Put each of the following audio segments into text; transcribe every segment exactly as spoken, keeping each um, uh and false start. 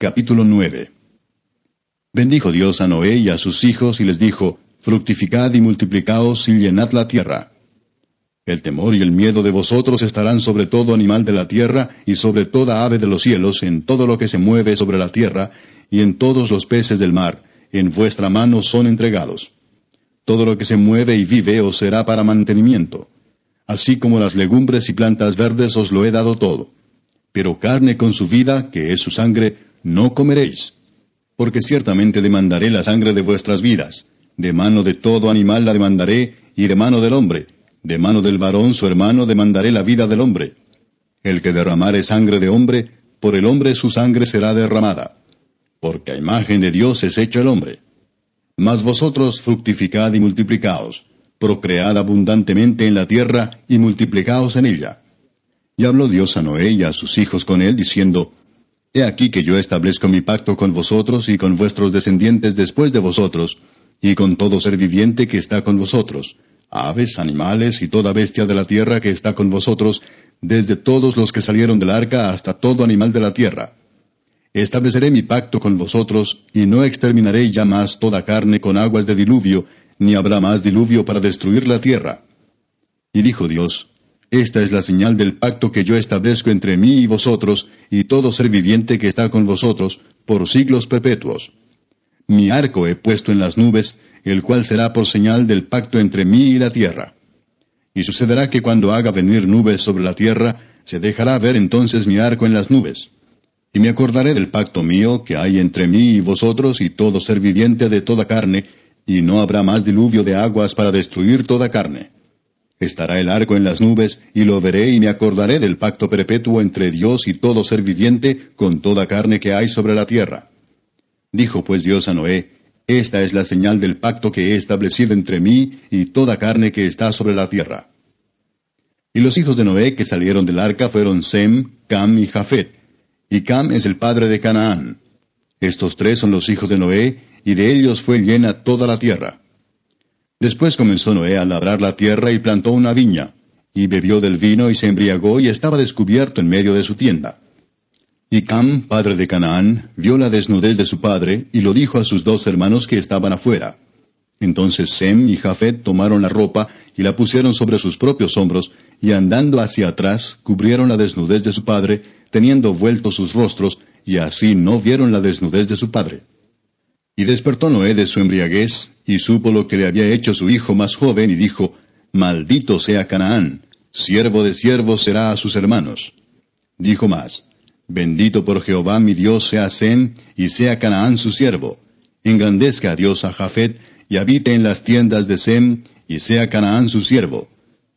Capítulo nueve. Bendijo Dios a Noé y a sus hijos, y les dijo: Fructificad y multiplicaos y llenad la tierra. El temor y el miedo de vosotros estarán sobre todo animal de la tierra, y sobre toda ave de los cielos, en todo lo que se mueve sobre la tierra, y en todos los peces del mar, en vuestra mano son entregados. Todo lo que se mueve y vive os será para mantenimiento. Así como las legumbres y plantas verdes os lo he dado todo. Pero carne con su vida, que es su sangre, no comeréis. Porque ciertamente demandaré la sangre de vuestras vidas. De mano de todo animal la demandaré, y de mano del hombre. De mano del varón su hermano demandaré la vida del hombre. El que derramare sangre de hombre, por el hombre su sangre será derramada. Porque a imagen de Dios es hecho el hombre. Mas vosotros fructificad y multiplicaos, procread abundantemente en la tierra, y multiplicaos en ella. Y habló Dios a Noé y a sus hijos con él, diciendo: He aquí que yo establezco mi pacto con vosotros y con vuestros descendientes después de vosotros, y con todo ser viviente que está con vosotros, aves, animales y toda bestia de la tierra que está con vosotros, desde todos los que salieron del arca hasta todo animal de la tierra. Estableceré mi pacto con vosotros, y no exterminaré ya más toda carne con aguas de diluvio, ni habrá más diluvio para destruir la tierra. Y dijo Dios: Esta es la señal del pacto que yo establezco entre mí y vosotros, y todo ser viviente que está con vosotros, por siglos perpetuos. Mi arco he puesto en las nubes, el cual será por señal del pacto entre mí y la tierra. Y sucederá que cuando haga venir nubes sobre la tierra, se dejará ver entonces mi arco en las nubes. Y me acordaré del pacto mío que hay entre mí y vosotros y todo ser viviente de toda carne, y no habrá más diluvio de aguas para destruir toda carne. Estará el arco en las nubes, y lo veré y me acordaré del pacto perpetuo entre Dios y todo ser viviente con toda carne que hay sobre la tierra. Dijo pues Dios a Noé: Esta es la señal del pacto que he establecido entre mí y toda carne que está sobre la tierra. Y los hijos de Noé que salieron del arca fueron Sem, Cam y Jafet. Y Cam es el padre de Canaán. Estos tres son los hijos de Noé, y de ellos fue llena toda la tierra. Después comenzó Noé a labrar la tierra y plantó una viña, y bebió del vino y se embriagó y estaba descubierto en medio de su tienda. Y Cam, padre de Canaán, vio la desnudez de su padre, y lo dijo a sus dos hermanos que estaban afuera. Entonces Sem y Jafet tomaron la ropa, y la pusieron sobre sus propios hombros, y andando hacia atrás, cubrieron la desnudez de su padre, teniendo vueltos sus rostros, y así no vieron la desnudez de su padre. Y despertó Noé de su embriaguez, y supo lo que le había hecho su hijo más joven, y dijo: Maldito sea Canaán, siervo de siervos será a sus hermanos. Dijo más: Bendito por Jehová mi Dios sea Sem, y sea Canaán su siervo. Engrandezca a Dios a Jafet, y habite en las tiendas de Sem, y sea Canaán su siervo.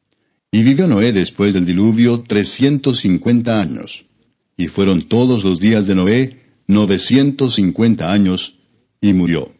Y vivió Noé después del diluvio trescientos cincuenta años. Y fueron todos los días de Noé novecientos cincuenta años, y murió.